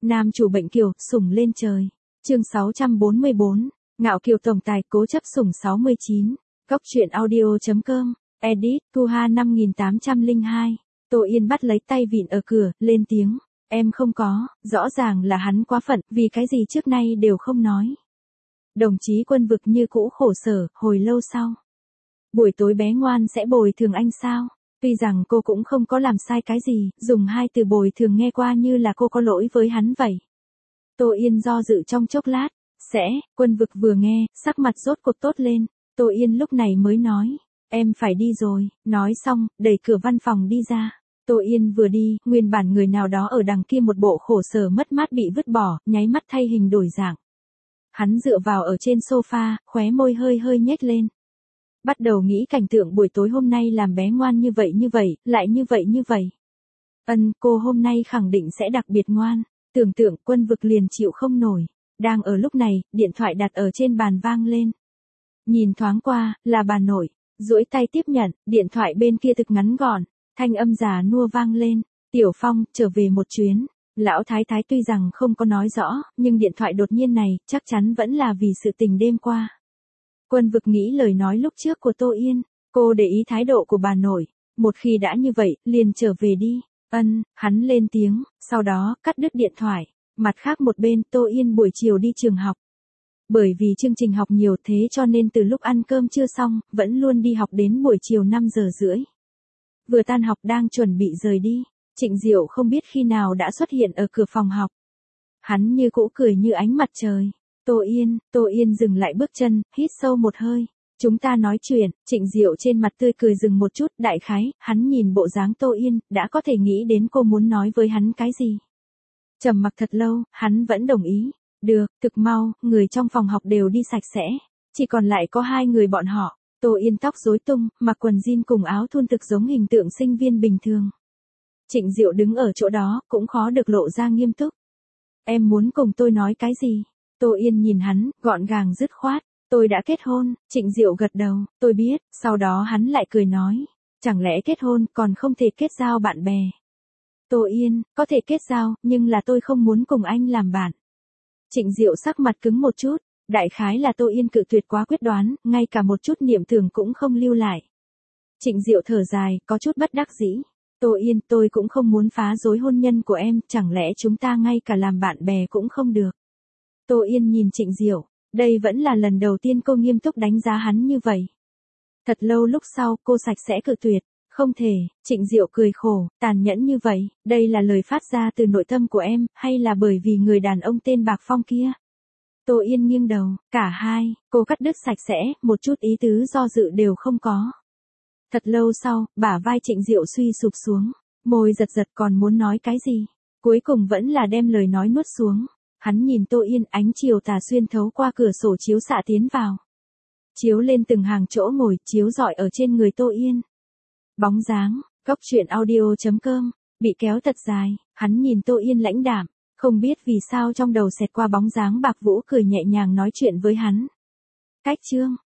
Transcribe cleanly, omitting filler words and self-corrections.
Nam chủ bệnh kiều, sủng lên trời. Chương 644, ngạo kiều tổng tài cố chấp sủng 69. Góc truyện audio.com. Edit, Tuha 5802. Tô Yên bắt lấy tay vịn ở cửa, lên tiếng. Em không có, rõ ràng là hắn quá phận, vì cái gì trước nay đều không nói. Đồng chí Quân Vực như cũ khổ sở, hồi lâu sau. Buổi tối bé ngoan sẽ bồi thường anh sao? Tuy rằng cô cũng không có làm sai cái gì, dùng hai từ bồi thường nghe qua như là cô có lỗi với hắn vậy. Tô Yên do dự trong chốc lát. Quân Vực vừa nghe, sắc mặt rốt cuộc tốt lên. Tô Yên lúc này mới nói. Em phải đi rồi, nói xong, đẩy cửa văn phòng đi ra. Tô Yên vừa đi, nguyên bản người nào đó ở đằng kia một bộ khổ sở mất mát bị vứt bỏ, nháy mắt thay hình đổi dạng. Hắn dựa vào ở trên sofa, khóe môi hơi hơi nhếch lên. Bắt đầu nghĩ cảnh tượng buổi tối hôm nay làm bé ngoan như vậy, lại như vậy. Cô hôm nay khẳng định sẽ đặc biệt ngoan. Tưởng tượng Quân Vực liền chịu không nổi. Đang ở lúc này, điện thoại đặt ở trên bàn vang lên. Nhìn thoáng qua, là bà nội. Duỗi tay tiếp nhận, điện thoại bên kia thực ngắn gọn. Thanh âm già nua vang lên. Tiểu Phong, trở về một chuyến. Lão Thái Thái tuy rằng không có nói rõ, nhưng điện thoại đột nhiên này, chắc chắn vẫn là vì sự tình đêm qua. Quân Vực nghĩ lời nói lúc trước của Tô Yên. Cô để ý thái độ của bà nội. Một khi đã như vậy, liền trở về đi. Hắn lên tiếng, sau đó cắt đứt điện thoại. Mặt khác một bên, Tô Yên buổi chiều đi trường học. Bởi vì chương trình học nhiều thế cho nên từ lúc ăn cơm chưa xong, vẫn luôn đi học đến buổi chiều 5 giờ rưỡi. Vừa tan học đang chuẩn bị rời đi, Trịnh Diệu không biết khi nào đã xuất hiện ở cửa phòng học. Hắn như cũ cười như ánh mặt trời. Tô Yên dừng lại bước chân, hít sâu một hơi. Chúng ta nói chuyện, Trịnh Diệu trên mặt tươi cười dừng một chút, đại khái, hắn nhìn bộ dáng Tô Yên, đã có thể nghĩ đến cô muốn nói với hắn cái gì. Trầm mặc thật lâu, hắn vẫn đồng ý. Được, thực mau, người trong phòng học đều đi sạch sẽ. Chỉ còn lại có hai người bọn họ. Tô Yên tóc rối tung, mặc quần jean cùng áo thun thực giống hình tượng sinh viên bình thường. Trịnh Diệu đứng ở chỗ đó, cũng khó được lộ ra nghiêm túc. Em muốn cùng tôi nói cái gì? Tô Yên nhìn hắn, gọn gàng dứt khoát. Tôi đã kết hôn. Trịnh Diệu gật đầu, tôi biết. Sau đó hắn lại cười nói. Chẳng lẽ kết hôn còn không thể kết giao bạn bè? Tô Yên, có thể kết giao, nhưng là tôi không muốn cùng anh làm bạn. Trịnh Diệu sắc mặt cứng một chút. Đại khái là Tô Yên cự tuyệt quá quyết đoán, ngay cả một chút niệm tưởng cũng không lưu lại. Trịnh Diệu thở dài, có chút bất đắc dĩ. Tô Yên, tôi cũng không muốn phá rối hôn nhân của em, chẳng lẽ chúng ta ngay cả làm bạn bè cũng không được. Tô Yên nhìn Trịnh Diệu, đây vẫn là lần đầu tiên cô nghiêm túc đánh giá hắn như vậy. Thật lâu lúc sau, cô sạch sẽ cự tuyệt. Không thể. Trịnh Diệu cười khổ, tàn nhẫn như vậy, đây là lời phát ra từ nội tâm của em, hay là bởi vì người đàn ông tên Bạc Phong kia? Tô Yên nghiêng đầu, cả hai, cô cắt đứt sạch sẽ, một chút ý tứ do dự đều không có. Thật lâu sau, bả vai Trịnh Diệu suy sụp xuống, môi giật giật còn muốn nói cái gì, cuối cùng vẫn là đem lời nói nuốt xuống. Hắn nhìn Tô Yên, ánh chiều tà xuyên thấu qua cửa sổ chiếu xạ tiến vào. Chiếu lên từng hàng chỗ ngồi, chiếu rọi ở trên người Tô Yên. Bóng dáng, góc truyện audio.com, bị kéo thật dài, hắn nhìn Tô Yên lãnh đạm, không biết vì sao trong đầu xẹt qua bóng dáng Bạc Vũ cười nhẹ nhàng nói chuyện với hắn. Cách chương.